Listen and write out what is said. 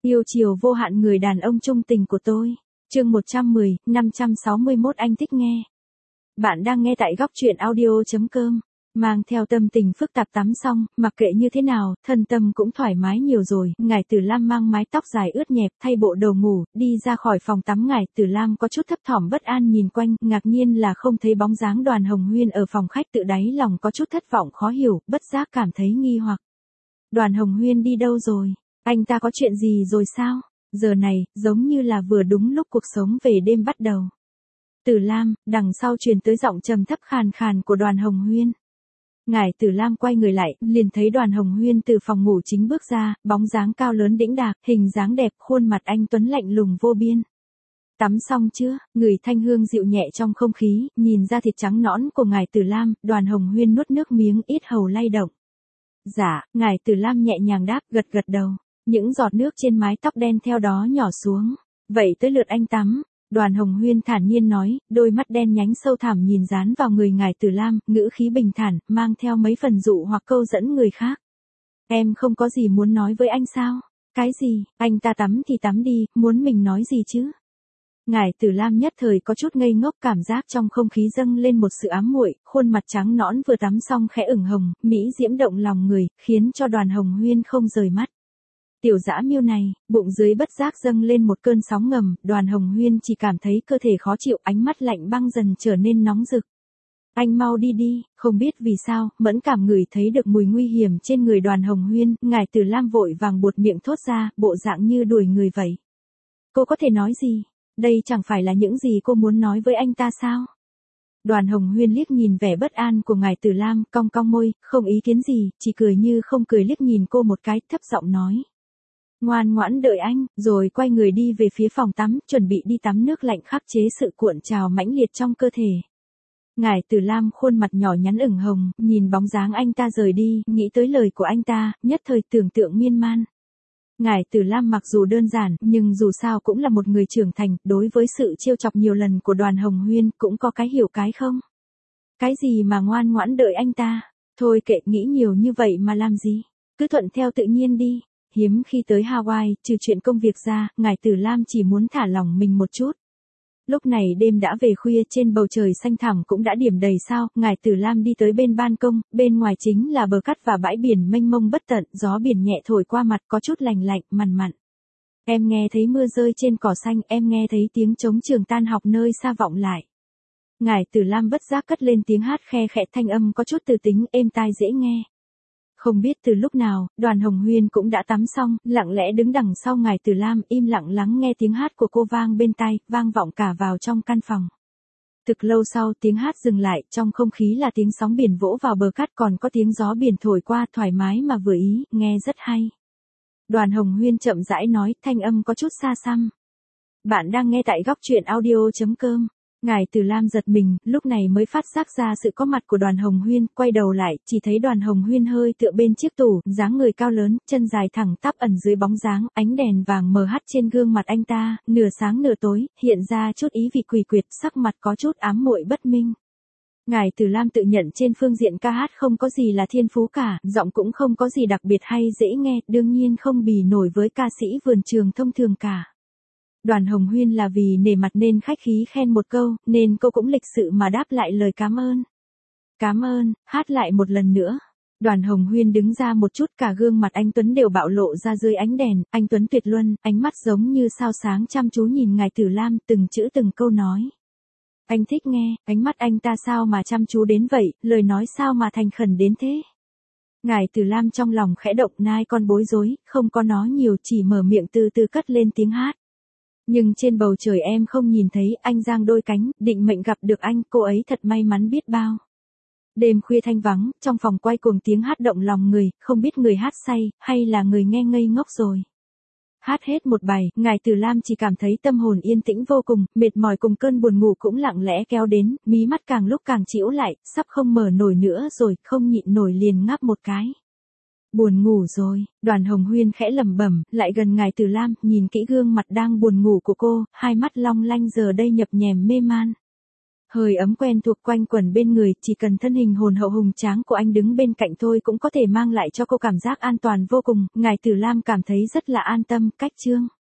Yêu chiều vô hạn người đàn ông trung tình của tôi. Chương 110, 561 anh thích nghe. Bạn đang nghe tại góc truyện audio.com. Mang theo tâm tình phức tạp tắm xong, mặc kệ như thế nào, thân tâm cũng thoải mái nhiều rồi. Ngải Tử Lam mang mái tóc dài ướt nhẹp, thay bộ đồ ngủ, đi ra khỏi phòng tắm. Ngải Tử Lam có chút thấp thỏm bất an nhìn quanh, ngạc nhiên là không thấy bóng dáng Đoàn Hồng Huyên ở phòng khách, tự đáy lòng có chút thất vọng khó hiểu, bất giác cảm thấy nghi hoặc. Đoàn Hồng Huyên đi đâu rồi? Anh ta có chuyện gì rồi sao? Giờ này, giống như là vừa đúng lúc cuộc sống về đêm bắt đầu. Tử Lam, đằng sau truyền tới giọng trầm thấp khàn khàn của Đoàn Hồng Huyên. Ngải Tử Lam quay người lại, liền thấy Đoàn Hồng Huyên từ phòng ngủ chính bước ra, bóng dáng cao lớn đĩnh đạc, hình dáng đẹp, khuôn mặt anh tuấn lạnh lùng vô biên. Tắm xong chưa? Ngửi thanh hương dịu nhẹ trong không khí, nhìn ra thịt trắng nõn của Ngải Tử Lam, Đoàn Hồng Huyên nuốt nước miếng, yết hầu lay động. Dạ, Ngải Tử Lam nhẹ nhàng đáp, gật gật đầu. Những giọt nước trên mái tóc đen theo đó nhỏ xuống. Vậy tới lượt anh tắm. Đoàn Hồng Huyên thản nhiên nói, đôi mắt đen nhánh sâu thẳm nhìn dán vào người Ngải Tử Lam, ngữ khí bình thản, mang theo mấy phần dụ hoặc câu dẫn người khác. Em không có gì muốn nói với anh sao? Cái gì? Anh ta tắm thì tắm đi, muốn mình nói gì chứ? Ngải Tử Lam nhất thời có chút ngây ngốc, cảm giác trong không khí dâng lên một sự ám muội, khuôn mặt trắng nõn vừa tắm xong khẽ ửng hồng, mỹ diễm động lòng người, khiến cho Đoàn Hồng Huyên không rời mắt. Tiểu dã miêu này, bụng dưới bất giác dâng lên một cơn sóng ngầm, Đoàn Hồng Huyên chỉ cảm thấy cơ thể khó chịu, ánh mắt lạnh băng dần trở nên nóng rực. Anh mau đi đi, không biết vì sao, mẫn cảm ngửi thấy được mùi nguy hiểm trên người Đoàn Hồng Huyên, Ngải Tử Lam vội vàng buột miệng thốt ra, bộ dạng như đuổi người vậy. Cô có thể nói gì? Đây chẳng phải là những gì cô muốn nói với anh ta sao? Đoàn Hồng Huyên liếc nhìn vẻ bất an của Ngải Tử Lam, cong cong môi, không ý kiến gì, chỉ cười như không cười liếc nhìn cô một cái, thấp giọng nói. Ngoan ngoãn đợi anh, rồi quay người đi về phía phòng tắm, chuẩn bị đi tắm nước lạnh khắc chế sự cuộn trào mãnh liệt trong cơ thể. Ngải Tử Lam khuôn mặt nhỏ nhắn ửng hồng, nhìn bóng dáng anh ta rời đi, nghĩ tới lời của anh ta, nhất thời tưởng tượng miên man. Ngải Tử Lam mặc dù đơn giản, nhưng dù sao cũng là một người trưởng thành, đối với sự trêu chọc nhiều lần của Đoàn Hồng Huyên, cũng có cái hiểu cái không. Cái gì mà ngoan ngoãn đợi anh ta, thôi kệ, nghĩ nhiều như vậy mà làm gì, cứ thuận theo tự nhiên đi. Hiếm khi tới Hawaii, trừ chuyện công việc ra, Ngải Tử Lam chỉ muốn thả lỏng mình một chút. Lúc này đêm đã về khuya, trên bầu trời xanh thẳm cũng đã điểm đầy sao, Ngải Tử Lam đi tới bên ban công, bên ngoài chính là bờ cát và bãi biển mênh mông bất tận, gió biển nhẹ thổi qua mặt có chút lành lạnh, mằn mặn. Em nghe thấy mưa rơi trên cỏ xanh, em nghe thấy tiếng trống trường tan học nơi xa vọng lại. Ngải Tử Lam bất giác cất lên tiếng hát khe khẽ, thanh âm có chút từ tính, êm tai dễ nghe. Không biết từ lúc nào, Đoàn Hồng Huyên cũng đã tắm xong, lặng lẽ đứng đằng sau Ngải Tử Lam, im lặng lắng nghe tiếng hát của cô vang bên tai, vang vọng cả vào trong căn phòng. Thực lâu sau tiếng hát dừng lại, trong không khí là tiếng sóng biển vỗ vào bờ cát, còn có tiếng gió biển thổi qua, thoải mái mà vừa ý, nghe rất hay. Đoàn Hồng Huyên chậm rãi nói, thanh âm có chút xa xăm. Bạn đang nghe tại góc truyện audio.com. Ngải Tử Lam giật mình, lúc này mới phát giác ra sự có mặt của Đoàn Hồng Huyên, quay đầu lại, chỉ thấy Đoàn Hồng Huyên hơi tựa bên chiếc tủ, dáng người cao lớn, chân dài thẳng tắp ẩn dưới bóng dáng, ánh đèn vàng mờ hắt trên gương mặt anh ta, nửa sáng nửa tối, hiện ra chút ý vị quỷ quyệt, sắc mặt có chút ám muội bất minh. Ngải Tử Lam tự nhận trên phương diện ca hát không có gì là thiên phú cả, giọng cũng không có gì đặc biệt hay dễ nghe, đương nhiên không bì nổi với ca sĩ vườn trường thông thường cả. Đoàn Hồng Huyên là vì nể mặt nên khách khí khen một câu, nên cô cũng lịch sự mà đáp lại lời cảm ơn. Cảm ơn, hát lại một lần nữa. Đoàn Hồng Huyên đứng ra một chút, cả gương mặt anh Tuấn đều bạo lộ ra dưới ánh đèn, anh Tuấn tuyệt luân, ánh mắt giống như sao sáng chăm chú nhìn Ngải Tử Lam, từng chữ từng câu nói. Anh thích nghe, ánh mắt anh ta sao mà chăm chú đến vậy, lời nói sao mà thành khẩn đến thế. Ngải Tử Lam trong lòng khẽ động, nai con bối rối, không có nói nhiều, chỉ mở miệng từ từ cất lên tiếng hát. Nhưng trên bầu trời em không nhìn thấy, anh giang đôi cánh, định mệnh gặp được anh, cô ấy thật may mắn biết bao. Đêm khuya thanh vắng, trong phòng quay cuồng tiếng hát động lòng người, không biết người hát say, hay là người nghe ngây ngốc rồi. Hát hết một bài, Ngải Tử Lam chỉ cảm thấy tâm hồn yên tĩnh vô cùng, mệt mỏi cùng cơn buồn ngủ cũng lặng lẽ kéo đến, mí mắt càng lúc càng chĩu lại, sắp không mở nổi nữa rồi, không nhịn nổi liền ngáp một cái. Buồn ngủ rồi, Đoàn Hồng Huyên khẽ lẩm bẩm, lại gần Ngải Tử Lam, nhìn kỹ gương mặt đang buồn ngủ của cô, hai mắt long lanh giờ đây nhập nhèm mê man. Hơi ấm quen thuộc quanh quẩn bên người, chỉ cần thân hình hồn hậu hùng tráng của anh đứng bên cạnh tôi cũng có thể mang lại cho cô cảm giác an toàn vô cùng. Ngài Tử Lam cảm thấy rất là an tâm. Cách chương